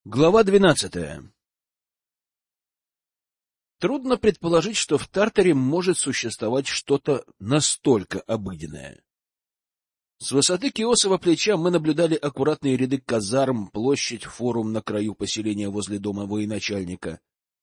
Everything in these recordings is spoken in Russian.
Глава 12. Трудно предположить, что в Тартаре может существовать что-то настолько обыденное. С высоты Киосова плеча мы наблюдали аккуратные ряды казарм, площадь, форум на краю поселения возле дома военачальника.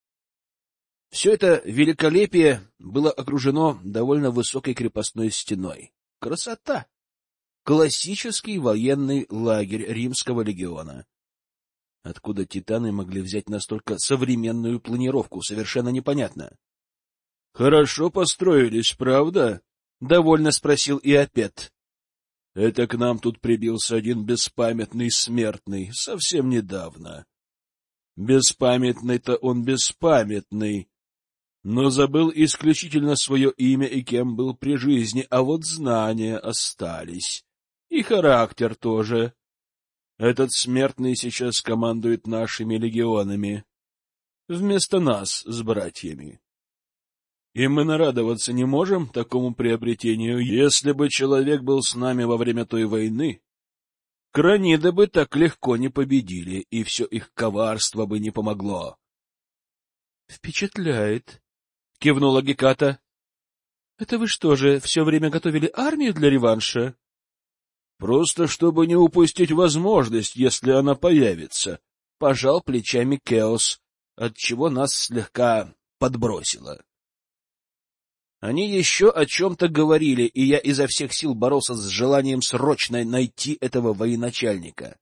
Все это великолепие было окружено довольно высокой крепостной стеной. Красота! Классический военный лагерь Римского легиона. Откуда титаны могли взять настолько современную планировку, совершенно непонятно. — Хорошо построились, правда? — довольно спросил Иопет. — Это к нам тут прибился один беспамятный смертный, совсем недавно. Беспамятный-то он беспамятный, но забыл исключительно свое имя и кем был при жизни, а вот знания остались. И характер тоже. Этот смертный сейчас командует нашими легионами. Вместо нас с братьями. И мы нарадоваться не можем такому приобретению. Если бы человек был с нами во время той войны, краниды бы так легко не победили, и все их коварство бы не помогло. — Впечатляет, — кивнула Геката. — Это вы что же, все время готовили армию для реванша? — Просто чтобы не упустить возможность, если она появится, — пожал плечами Кеос, отчего нас слегка подбросило. Они еще о чем-то говорили, и я изо всех сил боролся с желанием срочно найти этого военачальника.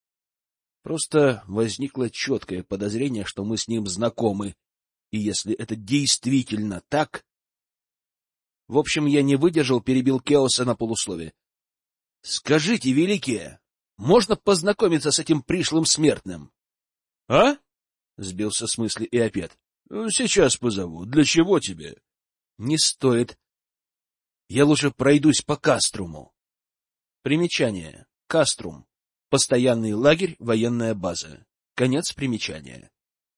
Просто возникло четкое подозрение, что мы с ним знакомы, и если это действительно так... В общем, я не выдержал, перебил Кеоса на полуслове. — Скажите, великие, можно познакомиться с этим пришлым смертным? — А? — сбился с мысли Иопет. — Сейчас позову. Для чего тебе? — Не стоит. Я лучше пройдусь по Каструму. Примечание. Каструм. Постоянный лагерь, военная база. Конец примечания.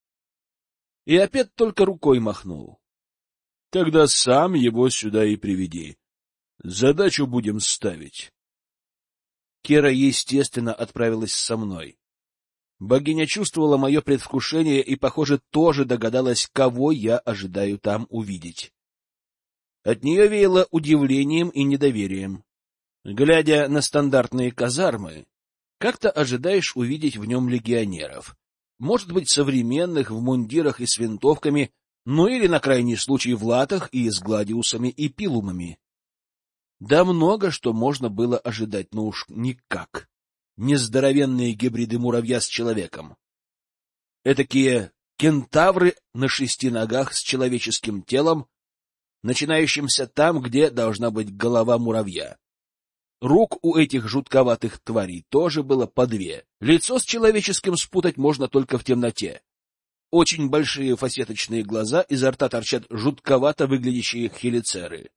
Иопет только рукой махнул. — Тогда сам его сюда и приведи. Задачу будем ставить. Кера, естественно, отправилась со мной. Богиня чувствовала мое предвкушение и, похоже, тоже догадалась, кого я ожидаю там увидеть. От нее веяло удивлением и недоверием. Глядя на стандартные казармы, как-то ожидаешь увидеть в нем легионеров. Может быть, современных, в мундирах и с винтовками, ну или, на крайний случай, в латах и с гладиусами и пилумами. Да много что можно было ожидать, но уж никак. Не здоровенные гибриды муравья с человеком. Этакие кентавры на 6 ногах с человеческим телом, начинающимся там, где должна быть голова муравья. Рук у этих жутковатых тварей тоже было по 2. Лицо с человеческим спутать можно только в темноте. Очень большие фасеточные глаза, изо рта торчат жутковато выглядящие хелицеры.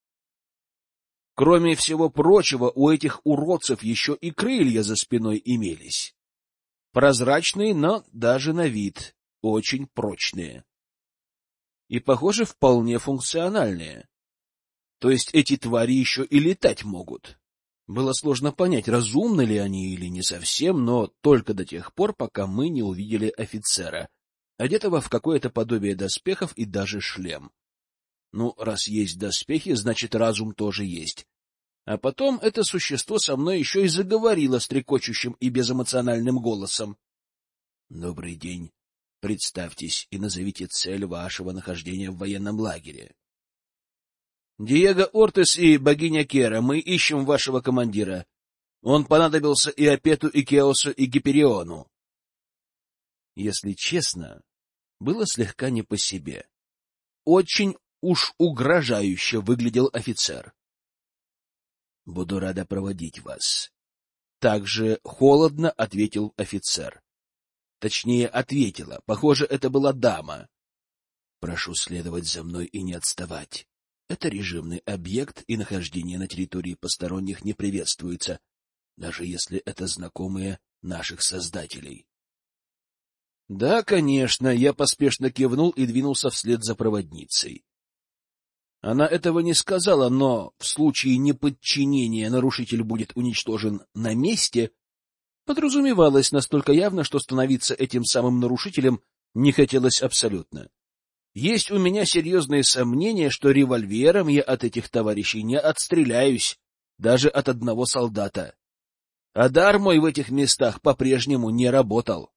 Кроме всего прочего, у этих уродцев еще и крылья за спиной имелись. Прозрачные, но даже на вид очень прочные. И, похоже, вполне функциональные. То есть эти твари еще и летать могут. Было сложно понять, разумны ли они или не совсем, но только до тех пор, пока мы не увидели офицера, одетого в какое-то подобие доспехов и даже шлем. Ну, раз есть доспехи, значит, разум тоже есть. А потом это существо со мной еще и заговорило стрекочущим и безэмоциональным голосом. — Добрый день. Представьтесь и назовите цель вашего нахождения в военном лагере. — Диего Ортес и богиня Кера, мы ищем вашего командира. Он понадобился и Иопету, и Кеосу, и Гипериону. Если честно, было слегка не по себе. Очень уж угрожающе выглядел офицер. — Буду рада проводить вас. Также холодно ответил офицер. Точнее, ответила. Похоже, это была дама. — Прошу следовать за мной и не отставать. Это режимный объект, и нахождение на территории посторонних не приветствуется, даже если это знакомые наших создателей. Да, конечно, я поспешно кивнул и двинулся вслед за проводницей. Она этого не сказала, но в случае неподчинения нарушитель будет уничтожен на месте, подразумевалось настолько явно, что становиться этим самым нарушителем не хотелось абсолютно. Есть у меня серьезные сомнения, что револьвером я от этих товарищей не отстреляюсь, даже от одного солдата. А дар мой в этих местах по-прежнему не работал.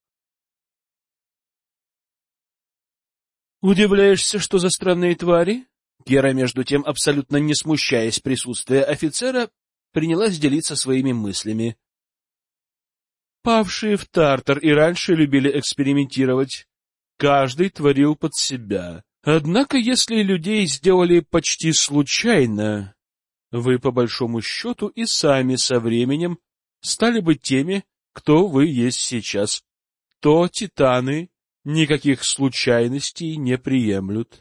Удивляешься, что за странные твари? Кера, между тем, абсолютно не смущаясь присутствия офицера, принялась делиться своими мыслями. Павшие в Тартар и раньше любили экспериментировать. Каждый творил под себя. Однако, если людей сделали почти случайно, вы, по большому счету, и сами со временем стали бы теми, кто вы есть сейчас. То титаны никаких случайностей не приемлют.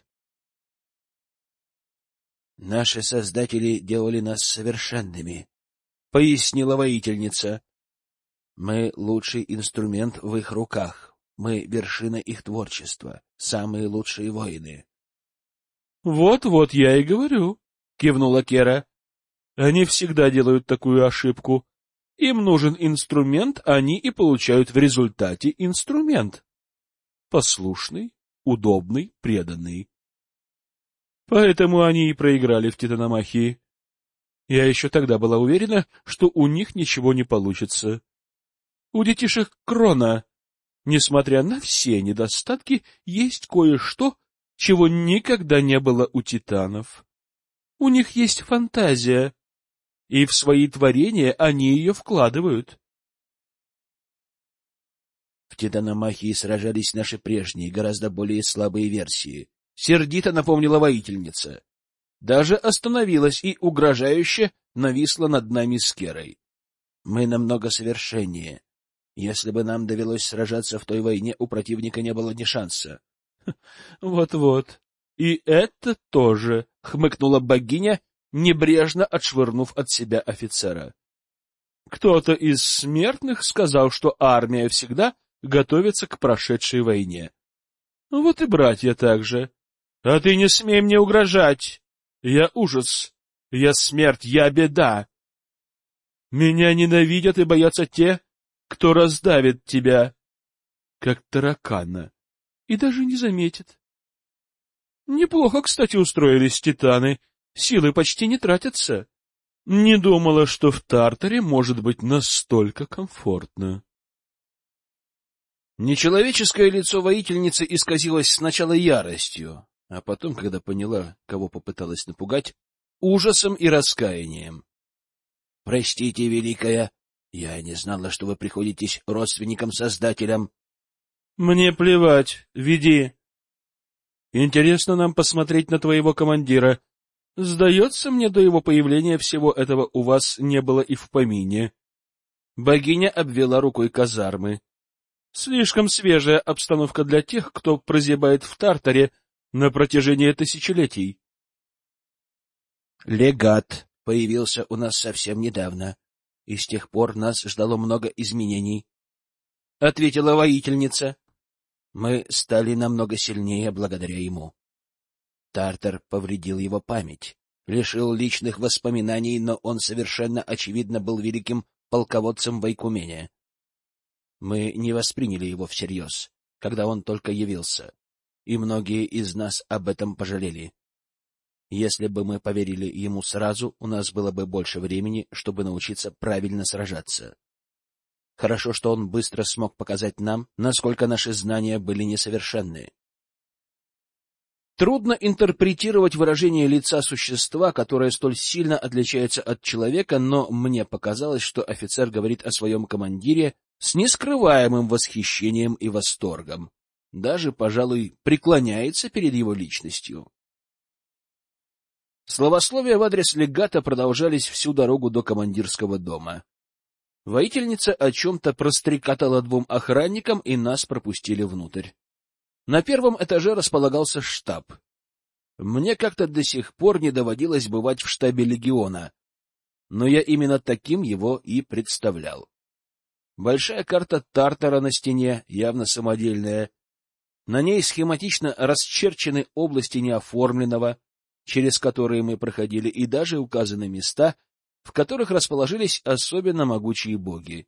Наши создатели делали нас совершенными, — пояснила воительница. Мы лучший инструмент в их руках. Мы — вершина их творчества, самые лучшие воины. — Вот-вот я и говорю, — кивнула Кера. — Они всегда делают такую ошибку. Им нужен инструмент, они и получают в результате инструмент. Послушный, удобный, преданный. Поэтому они и проиграли в Титаномахии. Я еще тогда была уверена, что у них ничего не получится. У детишек Крона, несмотря на все недостатки, есть кое-что, чего никогда не было у титанов. У них есть фантазия, и в свои творения они ее вкладывают. В Титаномахии сражались наши прежние, гораздо более слабые версии. Сердито напомнила воительница. Даже остановилась и угрожающе нависла над нами с Керой. Мы намного совершеннее. Если бы нам довелось сражаться в той войне, у противника не было ни шанса. — Вот-вот. И это тоже, — хмыкнула богиня, небрежно отшвырнув от себя офицера. Кто-то из смертных сказал, что армия всегда готовится к прошедшей войне. Вот и братья также. А ты не смей мне угрожать. Я ужас, я смерть, я беда. Меня ненавидят и боятся те, кто раздавит тебя, как таракана, и даже не заметит. Неплохо, кстати, устроились титаны, силы почти не тратятся. Не думала, что в Тартаре может быть настолько комфортно. Нечеловеческое лицо воительницы исказилось сначала яростью, а потом, когда поняла, кого попыталась напугать, ужасом и раскаянием. — Простите, Великая, я не знала, что вы приходитесь родственникам-создателям. — Мне плевать, веди. Интересно нам посмотреть на твоего командира. Сдается мне, до его появления всего этого у вас не было и в помине. Богиня обвела рукой казармы. Слишком свежая обстановка для тех, кто прозябает в Тартаре на протяжении тысячелетий. Легат появился у нас совсем недавно, и с тех пор нас ждало много изменений, — ответила воительница. Мы стали намного сильнее благодаря ему. Тартар повредил его память, лишил личных воспоминаний, но он совершенно очевидно был великим полководцем в Айкумене. Мы не восприняли его всерьез, когда он только явился, и многие из нас об этом пожалели. Если бы мы поверили ему сразу, у нас было бы больше времени, чтобы научиться правильно сражаться. Хорошо, что он быстро смог показать нам, насколько наши знания были несовершенны. Трудно интерпретировать выражение лица существа, которое столь сильно отличается от человека, но мне показалось, что офицер говорит о своем командире с нескрываемым восхищением и восторгом. Даже, пожалуй, преклоняется перед его личностью. Словословия в адрес легата продолжались всю дорогу до командирского дома. Воительница о чем-то прострекотала двум охранникам, и нас пропустили внутрь. На первом этаже располагался штаб. Мне как-то до сих пор не доводилось бывать в штабе легиона, но я именно таким его и представлял. Большая карта Тартара на стене, явно самодельная. На ней схематично расчерчены области неоформленного, через которые мы проходили, и даже указаны места, в которых расположились особенно могучие боги.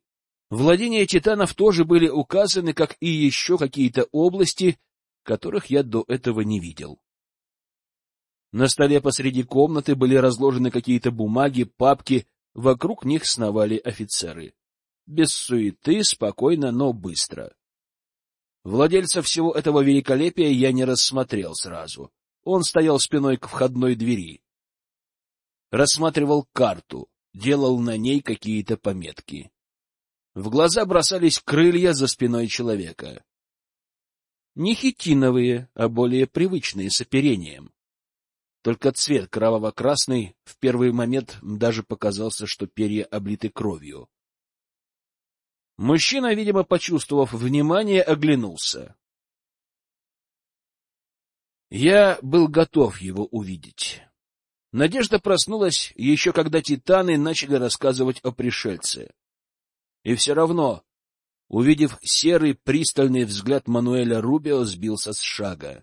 Владения титанов тоже были указаны, как и еще какие-то области, которых я до этого не видел. На столе посреди комнаты были разложены какие-то бумаги, папки, вокруг них сновали офицеры. Без суеты, спокойно, но быстро. Владельца всего этого великолепия я не рассмотрел сразу. Он стоял спиной к входной двери. Рассматривал карту, делал на ней какие-то пометки. В глаза бросались крылья за спиной человека. Не хитиновые, а более привычные, с оперением. Только цвет кроваво-красный, в первый момент даже показался, что перья облиты кровью. Мужчина, видимо, почувствовав внимание, оглянулся. Я был готов его увидеть. Надежда проснулась еще когда титаны начали рассказывать о пришельце. И все равно, увидев серый пристальный взгляд Мануэля Рубио, сбился с шага.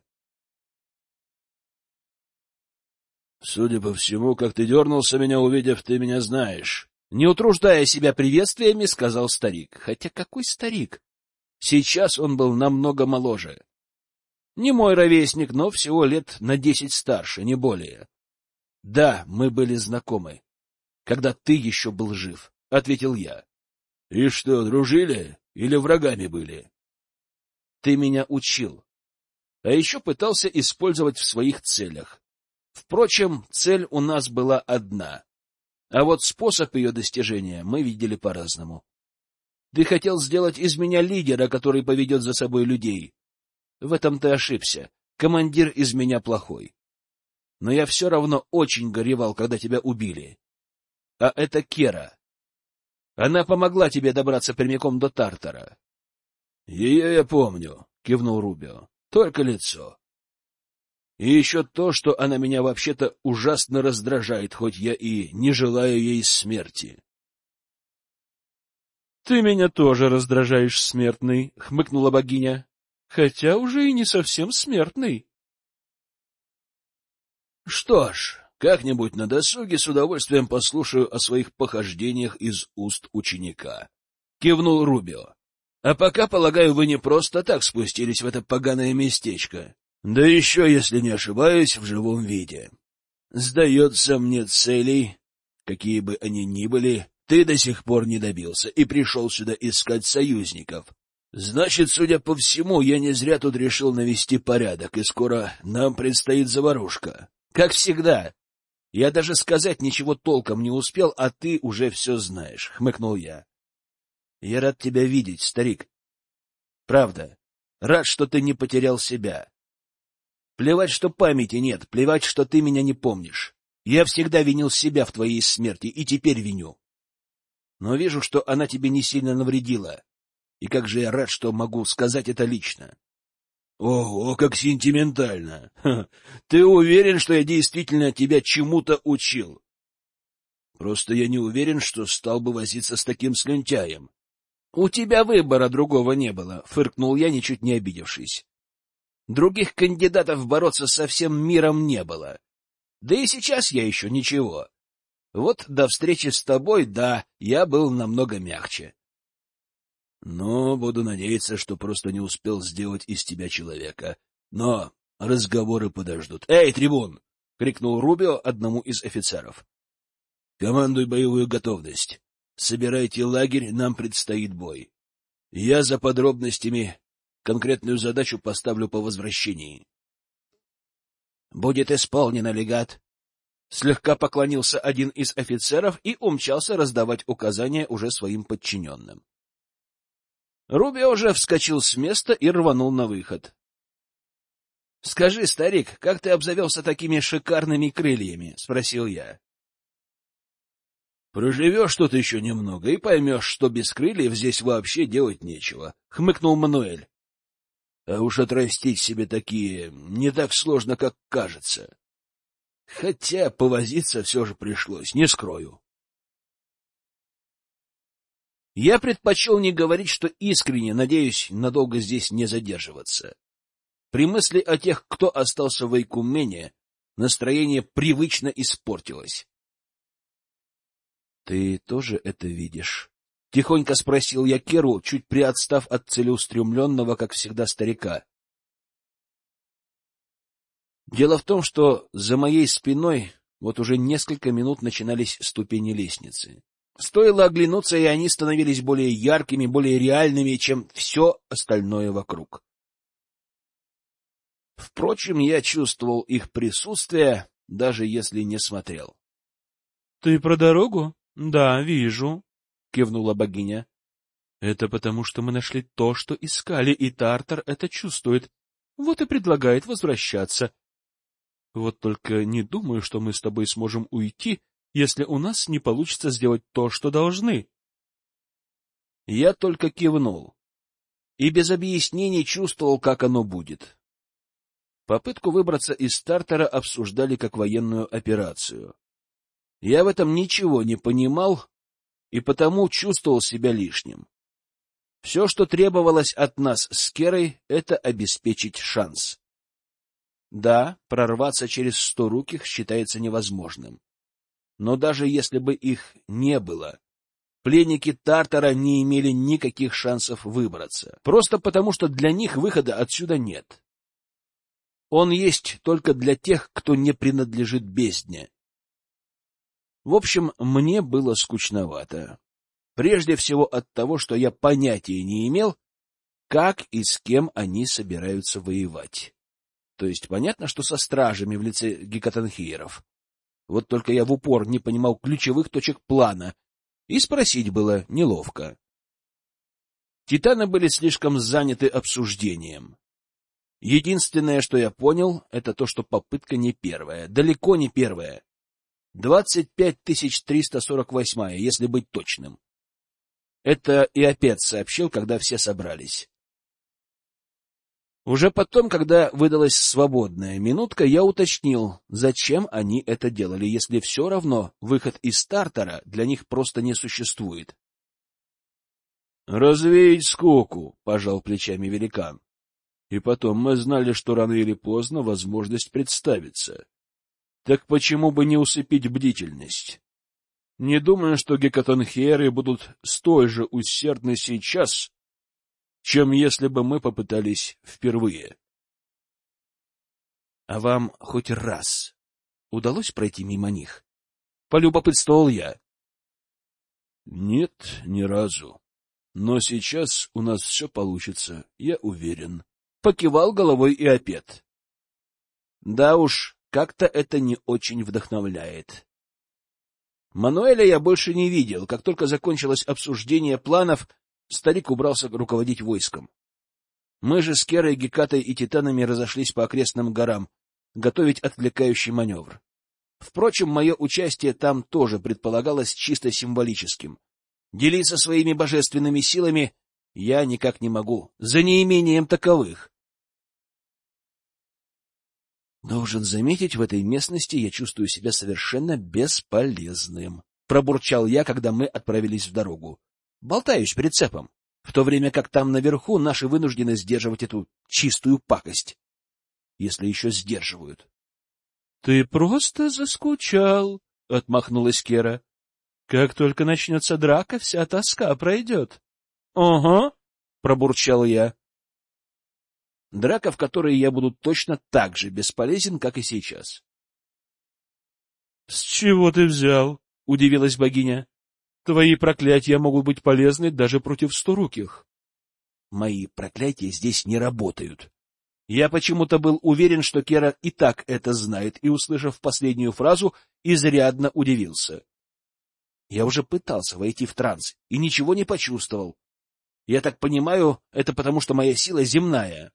— Судя по всему, как ты дернулся меня увидев, ты меня знаешь. Не утруждая себя приветствиями, сказал старик. Хотя какой старик? Сейчас он был намного моложе. Не мой ровесник, но всего лет на 10 старше, не более. — Да, мы были знакомы, когда ты еще был жив, — ответил я. — И что, дружили или врагами были? — Ты меня учил, а еще пытался использовать в своих целях. Впрочем, цель у нас была одна, а вот способ ее достижения мы видели по-разному. Ты хотел сделать из меня лидера, который поведет за собой людей. В этом ты ошибся. Командир из меня плохой. Но я все равно очень горевал, когда тебя убили. А это Кера. Она помогла тебе добраться прямиком до Тартара. — Ее я помню, — кивнул Рубио. — Только лицо. И еще то, что она меня вообще-то ужасно раздражает, хоть я и не желаю ей смерти. — Ты меня тоже раздражаешь, смертный, — хмыкнула богиня. — Хотя уже и не совсем смертный. — Что ж, как-нибудь на досуге с удовольствием послушаю о своих похождениях из уст ученика, — кивнул Рубио. — А пока, полагаю, вы не просто так спустились в это поганое местечко. Да еще, если не ошибаюсь, в живом виде. Сдается мне, целей, какие бы они ни были, ты до сих пор не добился и пришел сюда искать союзников. Значит, судя по всему, я не зря тут решил навести порядок, и скоро нам предстоит заварушка. Как всегда. Я даже сказать ничего толком не успел, а ты уже все знаешь, — хмыкнул я. Я рад тебя видеть, старик. Правда, рад, что ты не потерял себя. Плевать, что памяти нет, плевать, что ты меня не помнишь. Я всегда винил себя в твоей смерти и теперь виню. Но вижу, что она тебе не сильно навредила. И как же я рад, что могу сказать это лично. Ого, как сентиментально! Ха, ты уверен, что я действительно тебя чему-то учил? Просто я не уверен, что стал бы возиться с таким слюнтяем. У тебя выбора другого не было, фыркнул я, ничуть не обидевшись. Других кандидатов бороться со всем миром не было. Да и сейчас я еще ничего. Вот до встречи с тобой, да, я был намного мягче. Но буду надеяться, что просто не успел сделать из тебя человека. Но разговоры подождут. — Эй, трибун! — крикнул Рубио одному из офицеров. — Командуй боевую готовность. Собирайте лагерь, нам предстоит бой. Я за подробностями. Конкретную задачу поставлю по возвращении. — Будет исполнено, легат. Слегка поклонился один из офицеров и умчался раздавать указания уже своим подчиненным. Рубио уже вскочил с места и рванул на выход. — Скажи, старик, как ты обзавелся такими шикарными крыльями? — спросил я. — Проживешь тут еще немного и поймешь, что без крыльев здесь вообще делать нечего, — хмыкнул Мануэль. А уж отрастить себе такие не так сложно, как кажется. Хотя повозиться все же пришлось, не скрою. Я предпочел не говорить, что искренне надеюсь надолго здесь не задерживаться. При мысли о тех, кто остался в Айкумене, настроение привычно испортилось. — Ты тоже это видишь? — Тихонько спросил я Керу, чуть приотстав от целеустремленного, как всегда, старика. Дело в том, что за моей спиной вот уже несколько минут начинались ступени лестницы. Стоило оглянуться, и они становились более яркими, более реальными, чем все остальное вокруг. Впрочем, я чувствовал их присутствие, даже если не смотрел. — Ты про дорогу? — Да, вижу, — кивнула богиня. — Это потому, что мы нашли то, что искали, и Тартар это чувствует. Вот и предлагает возвращаться. Вот только не думаю, что мы с тобой сможем уйти, если у нас не получится сделать то, что должны. Я только кивнул и без объяснений чувствовал, как оно будет. Попытку выбраться из Тартара обсуждали как военную операцию. Я в этом ничего не понимал и потому чувствовал себя лишним. Все, что требовалось от нас с Керой, это обеспечить шанс. Да, прорваться через 100-руких считается невозможным. Но даже если бы их не было, пленники Тартара не имели никаких шансов выбраться. Просто потому, что для них выхода отсюда нет. Он есть только для тех, кто не принадлежит бездне. В общем, мне было скучновато. Прежде всего от того, что я понятия не имел, как и с кем они собираются воевать. То есть понятно, что со стражами в лице гекатанхиеров. Вот только я в упор не понимал ключевых точек плана, и спросить было неловко. Титаны были слишком заняты обсуждением. Единственное, что я понял, это то, что попытка не первая, далеко не первая. 25348, если быть точным. Это и опять сообщил, когда все собрались. Уже потом, когда выдалась свободная минутка, я уточнил, зачем они это делали, если все равно выход из Тартара для них просто не существует. — Развеять скуку, — пожал плечами великан. И потом мы знали, что рано или поздно возможность представится. Так почему бы не усыпить бдительность? Не думаю, что гекатанхиеры будут столь же усердны сейчас, чем если бы мы попытались впервые. — А вам хоть раз удалось пройти мимо них? — полюбопытствовал я. — Нет, ни разу. Но сейчас у нас все получится, я уверен. Покивал головой и опять. Да уж, как-то это не очень вдохновляет. Мануэля я больше не видел. Как только закончилось обсуждение планов, старик убрался руководить войском. Мы же с Керой, Гекатой и Титанами разошлись по окрестным горам, готовить отвлекающий маневр. Впрочем, мое участие там тоже предполагалось чисто символическим. Делиться своими божественными силами я никак не могу, за неимением таковых. Должен заметить, в этой местности я чувствую себя совершенно бесполезным. Пробурчал я, когда мы отправились в дорогу. Болтаюсь прицепом, в то время как там наверху наши вынуждены сдерживать эту чистую пакость. Если еще сдерживают. — Ты просто заскучал, — отмахнулась Кера. — Как только начнется драка, вся тоска пройдет. — Ага, — пробурчал я. Драка, в которой я буду точно так же бесполезен, как и сейчас. — С чего ты взял? — удивилась богиня. — Твои проклятия могут быть полезны даже против 100-руких. Мои проклятия здесь не работают. Я почему-то был уверен, что Кера и так это знает, и, услышав последнюю фразу, изрядно удивился. Я уже пытался войти в транс и ничего не почувствовал. Я так понимаю, это потому, что моя сила земная.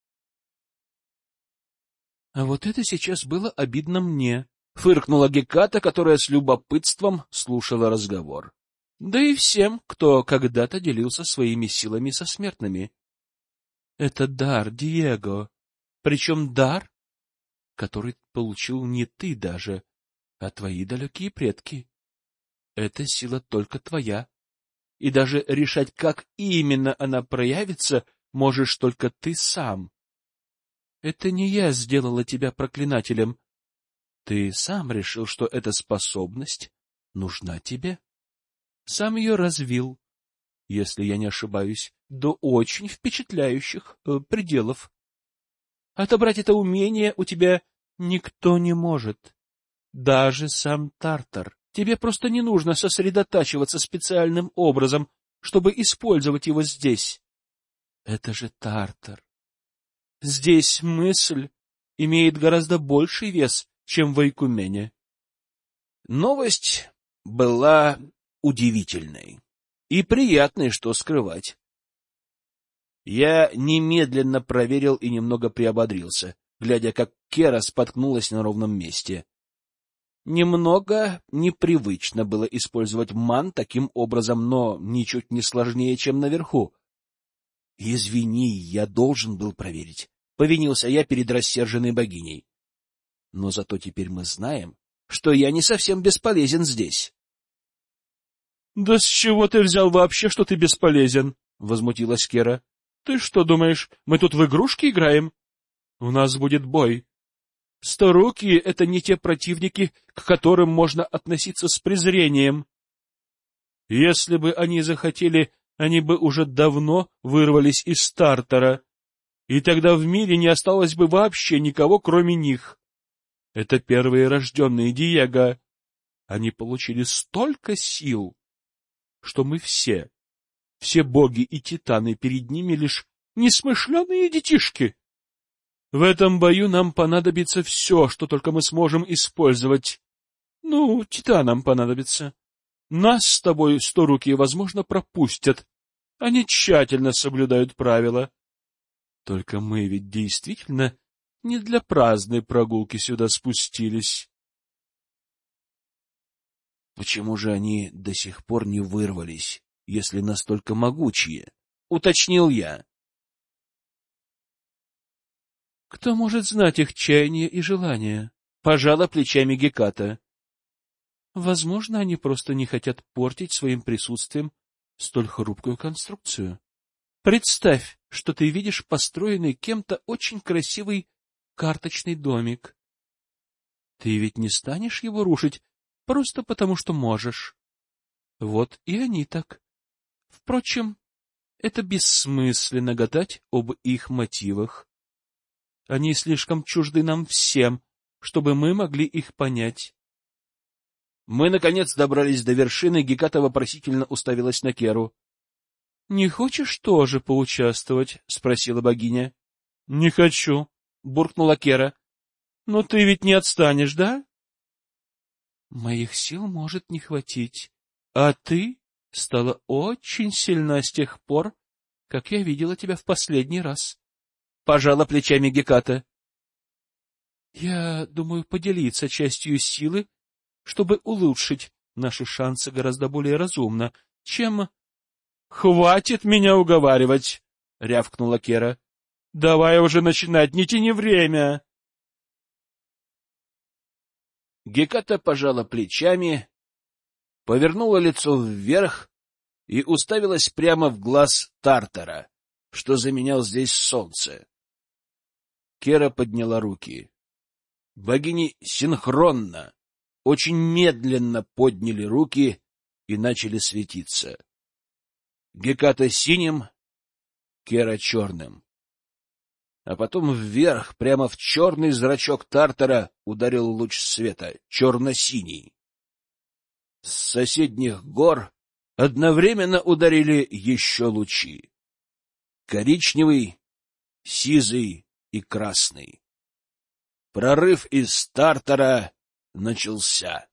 — А вот это сейчас было обидно мне, — фыркнула Геката, которая с любопытством слушала разговор. Да и всем, кто когда-то делился своими силами со смертными. Это дар, Диего, причем дар, который получил не ты даже, а твои далекие предки. Эта сила только твоя, и даже решать, как именно она проявится, можешь только ты сам. Это не я сделала тебя проклинателем. Ты сам решил, что эта способность нужна тебе. Сам ее развил, если я не ошибаюсь, до очень впечатляющих пределов. Отобрать это умение у тебя никто не может. Даже сам Тартар. Тебе просто не нужно сосредотачиваться специальным образом, чтобы использовать его здесь. Это же Тартар. Здесь мысль имеет гораздо больший вес, чем в Айкумене. Новость была удивительной и приятной, что скрывать. Я немедленно проверил и немного приободрился, глядя, как Кера споткнулась на ровном месте. Немного непривычно было использовать ман таким образом, но ничуть не сложнее, чем наверху. — Извини, я должен был проверить. Повинился я перед рассерженной богиней. Но зато теперь мы знаем, что я не совсем бесполезен здесь. — Да с чего ты взял вообще, что ты бесполезен? — возмутилась Кера. — Ты что думаешь, мы тут в игрушки играем? У нас будет бой. Сторукие — это не те противники, к которым можно относиться с презрением. Если бы они захотели, они бы уже давно вырвались из Тартара, и тогда в мире не осталось бы вообще никого, кроме них. Это первые рожденные Диего. Они получили столько сил, что мы все боги и титаны перед ними лишь несмышленые детишки. В этом бою нам понадобится все, что только мы сможем использовать. Ну, титанам понадобится. Нас с тобой сторукие, возможно, пропустят. Они тщательно соблюдают правила. Только мы ведь действительно не для праздной прогулки сюда спустились. Почему же они до сих пор не вырвались, если настолько могучие? Уточнил я. Кто может знать их чаяния и желания? Пожала плечами Геката. Возможно, они просто не хотят портить своим присутствием столь хрупкую конструкцию. Представь, что ты видишь построенный кем-то очень красивый карточный домик. Ты ведь не станешь его рушить просто потому, что можешь. Вот и они так. Впрочем, это бессмысленно гадать об их мотивах. Они слишком чужды нам всем, чтобы мы могли их понять. Мы, наконец, добрались до вершины, Геката вопросительно уставилась на Керу. — Не хочешь тоже поучаствовать? — спросила богиня. — Не хочу, — буркнула Кера. — Но ты ведь не отстанешь, да? — Моих сил может не хватить, а ты стала очень сильна с тех пор, как я видела тебя в последний раз. — пожала плечами Геката. — Я думаю поделиться частью силы, чтобы улучшить наши шансы гораздо более разумно, чем... — Хватит меня уговаривать! — рявкнула Кера. — Давай уже начинать, не тяни время! Геката пожала плечами, повернула лицо вверх и уставилась прямо в глаз Тартара, что заменял здесь солнце. Кера подняла руки. Богини синхронно, очень медленно подняли руки и начали светиться. Геката синим, Кера черным. А потом вверх, прямо в черный зрачок Тартара, ударил луч света, черно-синий. С соседних гор одновременно ударили еще лучи. Коричневый, сизый и красный. Прорыв из Тартара начался.